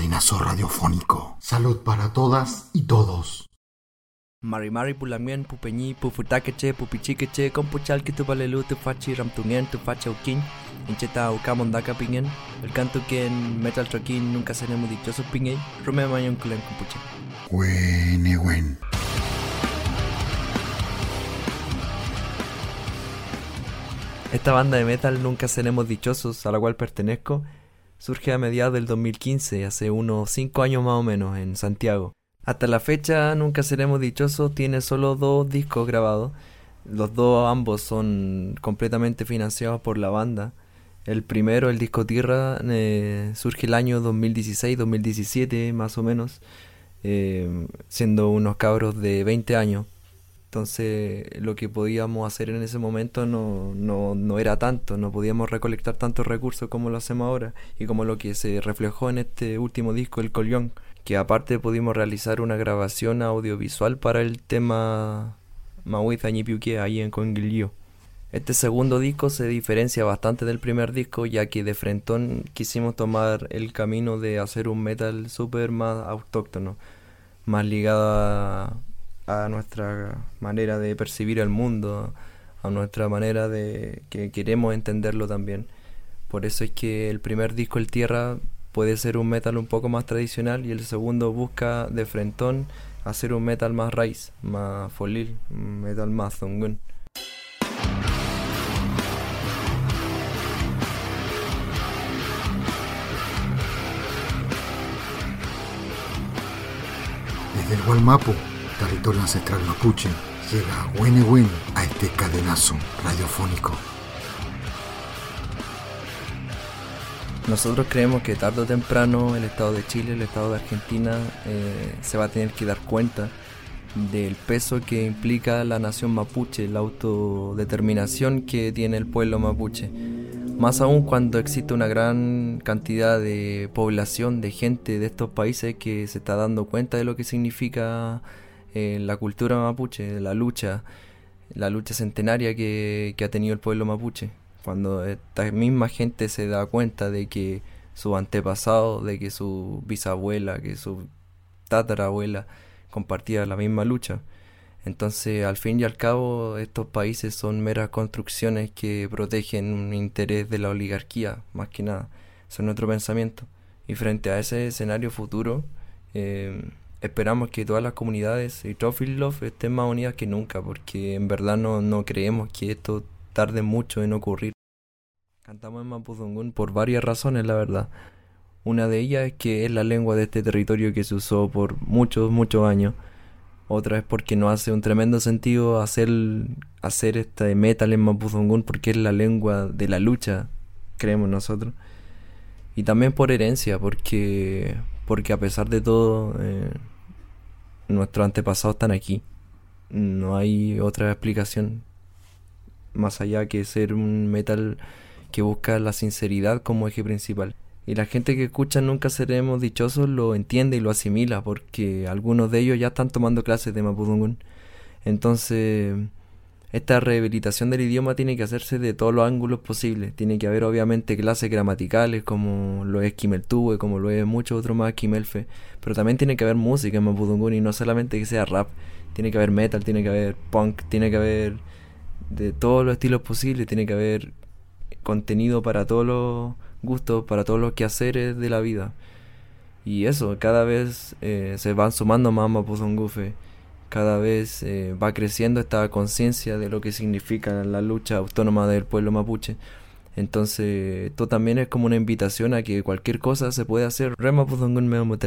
cadenazo radiofónico. Salud para todas y todos. Mari pulamien pupeñi pufutakeche pupichikeche kompuchal kitupalelu tufachi ramtungen tufacha ukin incheta ukamondaka pingen el canto que en metal trakin nunca seremos dichosos pingen rume mayon kulen kompuche. Buen. Esta banda de metal Nunca Seremos Dichosos, a la cual pertenezco, surge a mediados del 2015, hace unos 5 años más o menos, en Santiago. Hasta la fecha, Nunca Seremos Dichosos tiene solo 2 discos grabados. Los dos, ambos, son completamente financiados por la banda. El primero, el disco Tierra, surge el año 2016-2017, más o menos, siendo unos cabros de 20 años. Entonces lo que podíamos hacer en ese momento no era tanto, no podíamos recolectar tantos recursos como lo hacemos ahora y como lo que se reflejó en este último disco, El Colión, que aparte pudimos realizar una grabación audiovisual para el tema Maui Zañipiuque ahí en Conguillío. Este segundo disco se diferencia bastante del primer disco, ya que de frentón quisimos tomar el camino de hacer un metal súper más autóctono, más ligado a nuestra manera de percibir el mundo, a nuestra manera de que queremos entenderlo también. Por eso es que el primer disco, El Tierra, puede ser un metal un poco más tradicional y el segundo busca de frentón hacer un metal más raíz, más folil, un metal más zungun. Desde el Gualmapu, territorio ancestral mapuche, llega Buen a este cadenazo radiofónico. Nosotros creemos que tarde o temprano el Estado de Chile, el Estado de Argentina se va a tener que dar cuenta del peso que implica la nación mapuche, la autodeterminación que tiene el pueblo mapuche. Más aún cuando existe una gran cantidad de población, de gente de estos países que se está dando cuenta de lo que significa la cultura mapuche, la lucha centenaria que ha tenido el pueblo mapuche. Cuando esta misma gente se da cuenta de que su antepasado, de que su bisabuela, que su tatarabuela compartía la misma lucha. Entonces, al fin y al cabo, estos países son meras construcciones que protegen un interés de la oligarquía, más que nada. Eso es nuestro pensamiento. Y frente a ese escenario futuro, esperamos que todas las comunidades y Trophy Love estén más unidas que nunca, porque en verdad no creemos que esto tarde mucho en ocurrir. Cantamos en Mapudungun por varias razones, la verdad. Una de ellas es que es la lengua de este territorio que se usó por muchos años. Otra es porque nos hace un tremendo sentido hacer este metal en Mapudungun, porque es la lengua de la lucha, creemos nosotros. Y también por herencia, porque a pesar de todo, nuestros antepasados están aquí. No hay otra explicación más allá que ser un metal que busca la sinceridad como eje principal. Y la gente que escucha Nunca Seremos Dichosos lo entiende y lo asimila, porque algunos de ellos ya están tomando clases de Mapudungun. Entonces, esta rehabilitación del idioma tiene que hacerse de todos los ángulos posibles. Tiene que haber obviamente clases gramaticales, como lo es Quimeltube, como lo es muchos otros más Quimelfe, pero también tiene que haber música en Mapudungun, y no solamente que sea rap. Tiene que haber metal, tiene que haber punk, tiene que haber de todos los estilos posibles, tiene que haber contenido para todos los gustos, para todos los quehaceres de la vida. Y eso, cada vez se van sumando más Mapudungufe, cada vez va creciendo esta conciencia de lo que significa la lucha autónoma del pueblo mapuche. Entonces esto también es como una invitación a que cualquier cosa se puede hacer. Re Mapudungun me moten.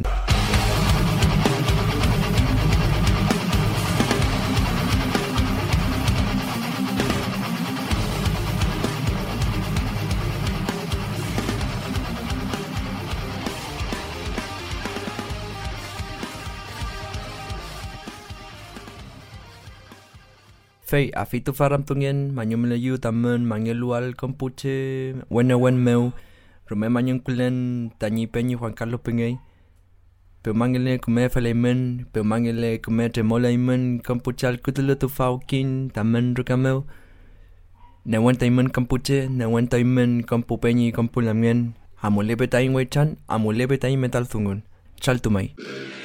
Fei afitu faram tungen manyum melayu tamen mangelual kompuche wen meu rume manyum kulen tanyi penyi Juan Carlos Pengay pe mangele kume falemen pe mangele kume tremolaimen kompuchal kutulu tu faukin tamen rukameu ne wen taimen kompuche ne wen taimen kompu penyi kompu lamien Amulepetain Weichan, Amulepetain Metalzungun. Chaltumay.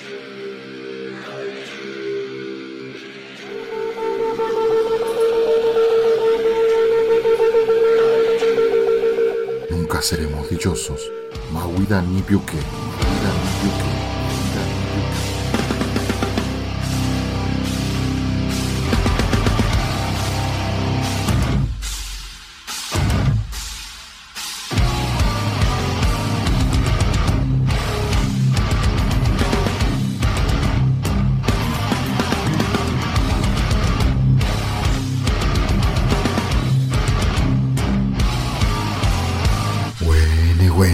Nunca seremos dichosos. Mawida ni Piuque. Mawida ni Piuque. Mawida ni Piuque. Wen.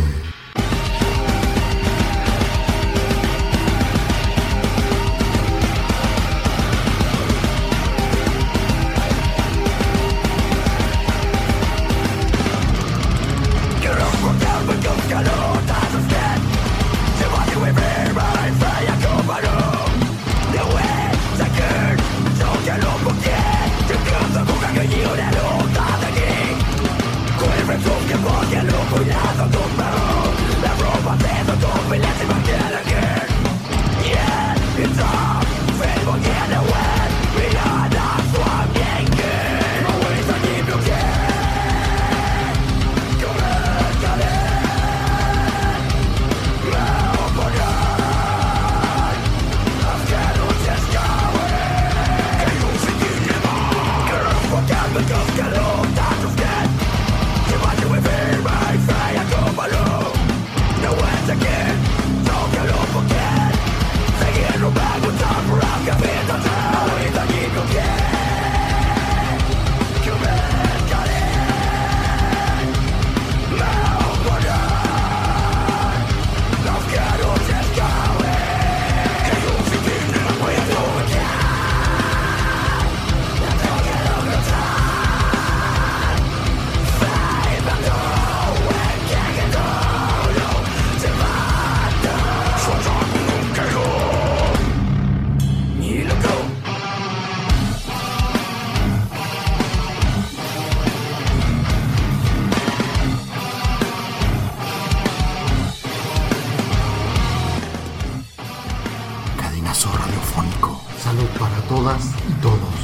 Radiofónico. Salud para todas y todos.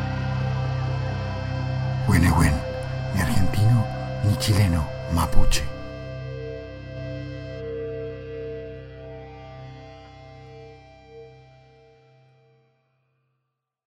Wen, ni argentino, ni chileno, mapuche.